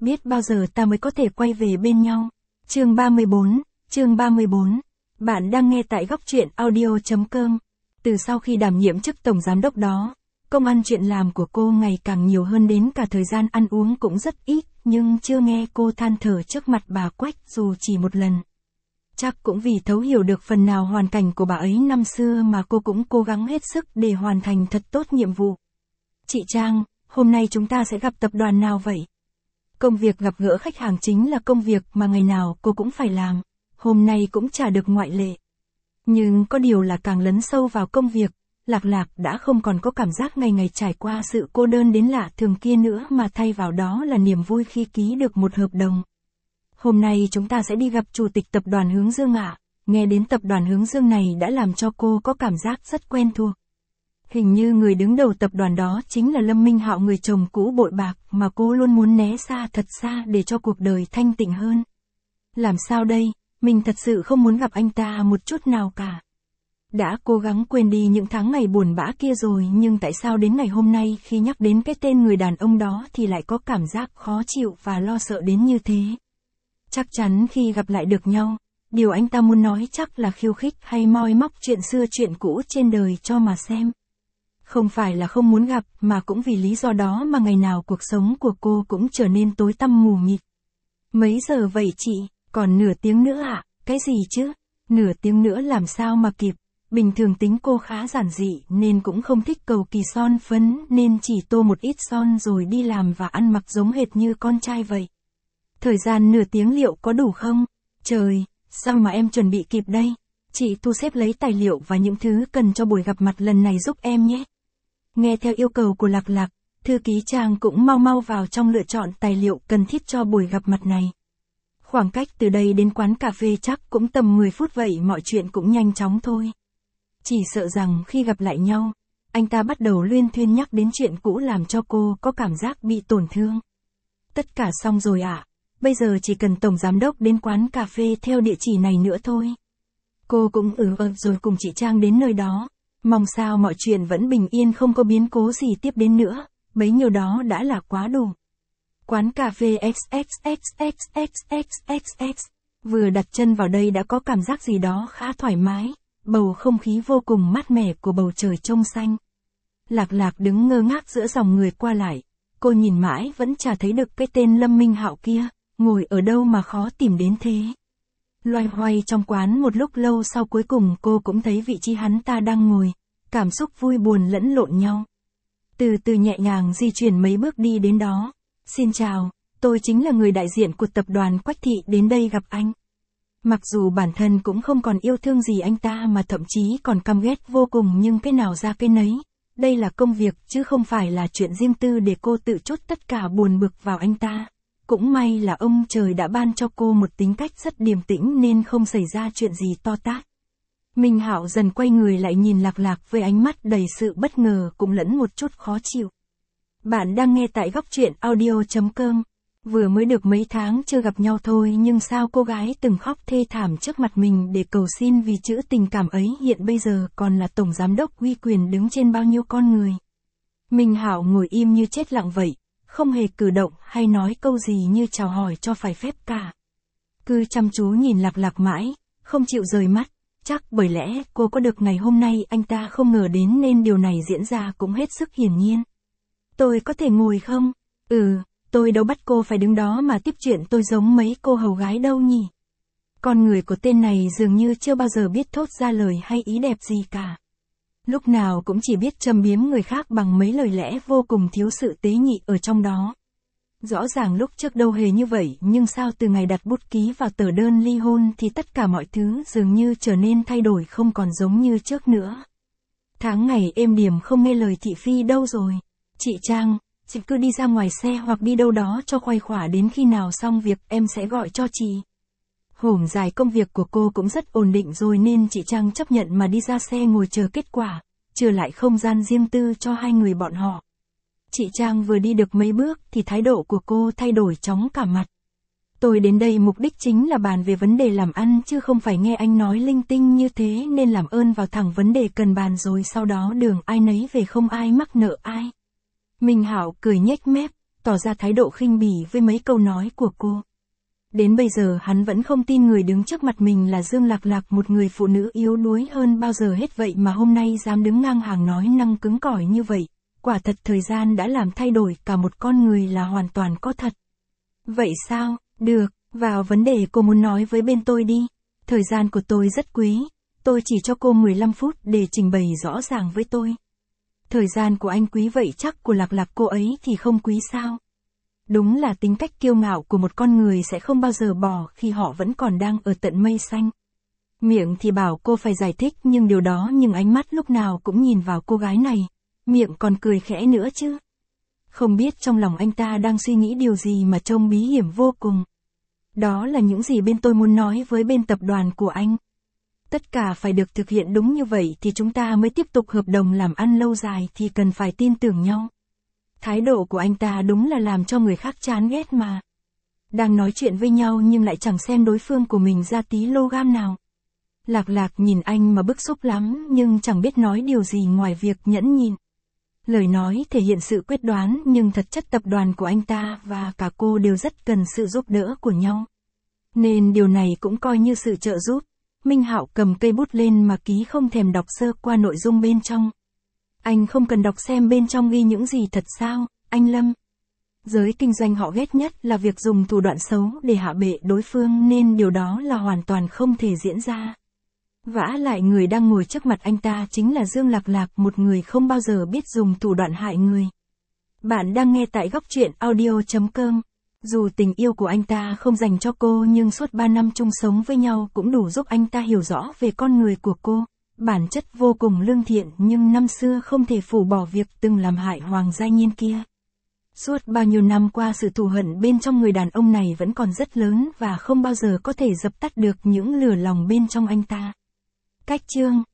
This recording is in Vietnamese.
biết bao giờ ta mới có thể quay về bên nhau. Chương 34. Bạn đang nghe tại góc truyện audio.com. Từ sau khi đảm nhiệm chức tổng giám đốc đó, công ăn chuyện làm của cô ngày càng nhiều hơn, đến cả thời gian ăn uống cũng rất ít, nhưng chưa nghe cô than thở trước mặt bà Quách dù chỉ một lần. Chắc cũng vì thấu hiểu được phần nào hoàn cảnh của bà ấy năm xưa mà cô cũng cố gắng hết sức để hoàn thành thật tốt nhiệm vụ. Chị Trang, hôm nay chúng ta sẽ gặp tập đoàn nào vậy? Công việc gặp gỡ khách hàng chính là công việc mà ngày nào cô cũng phải làm, hôm nay cũng chả được ngoại lệ. Nhưng có điều là càng lấn sâu vào công việc, Lạc Lạc đã không còn có cảm giác ngày ngày trải qua sự cô đơn đến lạ thường kia nữa, mà thay vào đó là niềm vui khi ký được một hợp đồng. Hôm nay chúng ta sẽ đi gặp chủ tịch tập đoàn Hướng Dương ạ. Nghe đến tập đoàn Hướng Dương này đã làm cho cô có cảm giác rất quen thuộc. Hình như người đứng đầu tập đoàn đó chính là Lâm Minh Hạo, người chồng cũ bội bạc mà cô luôn muốn né xa thật xa để cho cuộc đời thanh tịnh hơn. Làm sao đây, mình thật sự không muốn gặp anh ta một chút nào cả. Đã cố gắng quên đi những tháng ngày buồn bã kia rồi, nhưng tại sao đến ngày hôm nay khi nhắc đến cái tên người đàn ông đó thì lại có cảm giác khó chịu và lo sợ đến như thế? Chắc chắn khi gặp lại được nhau, điều anh ta muốn nói chắc là khiêu khích hay moi móc chuyện xưa chuyện cũ trên đời cho mà xem. Không phải là không muốn gặp, mà cũng vì lý do đó mà ngày nào cuộc sống của cô cũng trở nên tối tăm mù mịt. Mấy giờ vậy chị? Còn nửa tiếng nữa ạ? Cái gì chứ? Nửa tiếng nữa làm sao mà kịp? Bình thường tính cô khá giản dị nên cũng không thích cầu kỳ son phấn, nên chỉ tô một ít son rồi đi làm và ăn mặc giống hệt như con trai vậy. Thời gian nửa tiếng liệu có đủ không? Trời, sao mà em chuẩn bị kịp đây? Chị thu xếp lấy tài liệu và những thứ cần cho buổi gặp mặt lần này giúp em nhé. Nghe theo yêu cầu của Lạc Lạc, thư ký Trang cũng mau mau vào trong lựa chọn tài liệu cần thiết cho buổi gặp mặt này. Khoảng cách từ đây đến quán cà phê chắc cũng tầm 10 phút vậy, mọi chuyện cũng nhanh chóng thôi. Chỉ sợ rằng khi gặp lại nhau, anh ta bắt đầu luyên thuyên nhắc đến chuyện cũ làm cho cô có cảm giác bị tổn thương. Tất cả xong rồi ạ, bây giờ chỉ cần tổng giám đốc đến quán cà phê theo địa chỉ này nữa thôi. Cô cũng rồi cùng chị Trang đến nơi đó, mong sao mọi chuyện vẫn bình yên, không có biến cố gì tiếp đến nữa, bấy nhiêu đó đã là quá đủ. Quán cà phê XXXXXXXX, vừa đặt chân vào đây đã có cảm giác gì đó khá thoải mái, bầu không khí vô cùng mát mẻ của bầu trời trong xanh. Lạc Lạc đứng ngơ ngác giữa dòng người qua lại, cô nhìn mãi vẫn chả thấy được cái tên Lâm Minh Hạo kia, ngồi ở đâu mà khó tìm đến thế. Loay hoay trong quán một lúc lâu sau cuối cùng cô cũng thấy vị trí hắn ta đang ngồi, cảm xúc vui buồn lẫn lộn nhau. Từ từ nhẹ nhàng di chuyển mấy bước đi đến đó. Xin chào, tôi chính là người đại diện của tập đoàn Quách Thị đến đây gặp anh. Mặc dù bản thân cũng không còn yêu thương gì anh ta mà thậm chí còn căm ghét vô cùng, nhưng cái nào ra cái nấy. Đây là công việc chứ không phải là chuyện riêng tư để cô tự trút tất cả buồn bực vào anh ta. Cũng may là ông trời đã ban cho cô một tính cách rất điềm tĩnh nên không xảy ra chuyện gì to tát. Minh Hạo dần quay người lại nhìn Lạc Lạc với ánh mắt đầy sự bất ngờ cũng lẫn một chút khó chịu. Bạn đang nghe tại góc truyện audio.com. Vừa mới được mấy tháng chưa gặp nhau thôi, nhưng sao cô gái từng khóc thê thảm trước mặt mình để cầu xin vì chữ tình cảm ấy hiện bây giờ còn là tổng giám đốc uy quyền đứng trên bao nhiêu con người. Minh Hạo ngồi im như chết lặng vậy, không hề cử động hay nói câu gì như chào hỏi cho phải phép cả. Cứ chăm chú nhìn Lạc Lạc mãi, không chịu rời mắt, chắc bởi lẽ cô có được ngày hôm nay anh ta không ngờ đến nên điều này diễn ra cũng hết sức hiển nhiên. Tôi có thể ngồi không? Tôi đâu bắt cô phải đứng đó mà tiếp chuyện tôi giống mấy cô hầu gái đâu nhỉ. Con người của tên này dường như chưa bao giờ biết thốt ra lời hay ý đẹp gì cả. Lúc nào cũng chỉ biết châm biếm người khác bằng mấy lời lẽ vô cùng thiếu sự tế nhị ở trong đó. Rõ ràng lúc trước đâu hề như vậy, nhưng sao từ ngày đặt bút ký vào tờ đơn ly hôn thì tất cả mọi thứ dường như trở nên thay đổi, không còn giống như trước nữa. Tháng ngày êm điềm không nghe lời thị phi đâu rồi. Chị Trang, chị cứ đi ra ngoài xe hoặc đi đâu đó cho khuây khỏa, đến khi nào xong việc em sẽ gọi cho chị. Hổm dài công việc của cô cũng rất ổn định rồi nên chị Trang chấp nhận mà đi ra xe ngồi chờ kết quả, trừ lại không gian riêng tư cho hai người bọn họ. Chị Trang vừa đi được mấy bước thì thái độ của cô thay đổi chóng cả mặt. Tôi đến đây mục đích chính là bàn về vấn đề làm ăn chứ không phải nghe anh nói linh tinh như thế, nên làm ơn vào thẳng vấn đề cần bàn rồi sau đó đường ai nấy về, không ai mắc nợ ai. Minh Hạo cười nhếch mép, tỏ ra thái độ khinh bỉ với mấy câu nói của cô. Đến bây giờ hắn vẫn không tin người đứng trước mặt mình là Dương Lạc Lạc, một người phụ nữ yếu đuối hơn bao giờ hết vậy mà hôm nay dám đứng ngang hàng nói năng cứng cỏi như vậy. Quả thật thời gian đã làm thay đổi cả một con người là hoàn toàn có thật. Vậy sao, được, vào vấn đề cô muốn nói với bên tôi đi. Thời gian của tôi rất quý, tôi chỉ cho cô 15 phút để trình bày rõ ràng với tôi. Thời gian của anh quý vậy chắc của Lạc Lạc cô ấy thì không quý sao? Đúng là tính cách kiêu ngạo của một con người sẽ không bao giờ bỏ khi họ vẫn còn đang ở tận mây xanh. Miệng thì bảo cô phải giải thích nhưng điều đó, nhưng ánh mắt lúc nào cũng nhìn vào cô gái này. Miệng còn cười khẽ nữa chứ. Không biết trong lòng anh ta đang suy nghĩ điều gì mà trông bí hiểm vô cùng. Đó là những gì bên tôi muốn nói với bên tập đoàn của anh. Tất cả phải được thực hiện đúng như vậy thì chúng ta mới tiếp tục hợp đồng làm ăn lâu dài, thì cần phải tin tưởng nhau. Thái độ của anh ta đúng là làm cho người khác chán ghét mà. Đang nói chuyện với nhau nhưng lại chẳng xem đối phương của mình ra tí lô gam nào. Lạc Lạc nhìn anh mà bức xúc lắm nhưng chẳng biết nói điều gì ngoài việc nhẫn nhịn. Lời nói thể hiện sự quyết đoán nhưng thật chất tập đoàn của anh ta và cả cô đều rất cần sự giúp đỡ của nhau. Nên điều này cũng coi như sự trợ giúp. Minh Hạo cầm cây bút lên mà ký, không thèm đọc sơ qua nội dung bên trong. Anh không cần đọc xem bên trong ghi những gì thật sao, anh Lâm. Giới kinh doanh họ ghét nhất là việc dùng thủ đoạn xấu để hạ bệ đối phương, nên điều đó là hoàn toàn không thể diễn ra. Vả lại người đang ngồi trước mặt anh ta chính là Dương Lạc Lạc, một người không bao giờ biết dùng thủ đoạn hại người. Bạn đang nghe tại Góc Truyện Audio.com. Dù tình yêu của anh ta không dành cho cô nhưng suốt 3 năm chung sống với nhau cũng đủ giúp anh ta hiểu rõ về con người của cô. Bản chất vô cùng lương thiện nhưng năm xưa không thể phủ bỏ việc từng làm hại Hoàng Gia Nhiên kia. Suốt bao nhiêu năm qua sự thù hận bên trong người đàn ông này vẫn còn rất lớn và không bao giờ có thể dập tắt được những lửa lòng bên trong anh ta. Cách chương